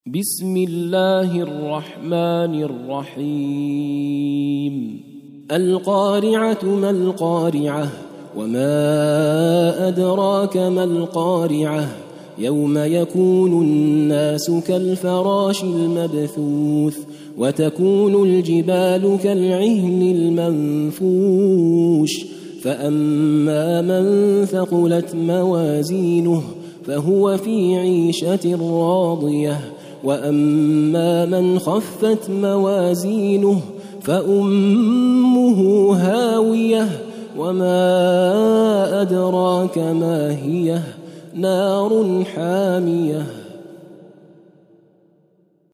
بسم الله الرحمن الرحيم القارعة ما القارعة وما أدراك ما القارعة يوم يكون الناس كالفراش المبثوث وتكون الجبال كالعهن المنفوش فأما من ثقلت موازينه فهو في عيشة راضية وأما من خفت موازينه فأمه هاوية وما أدراك ما هي نار حامية.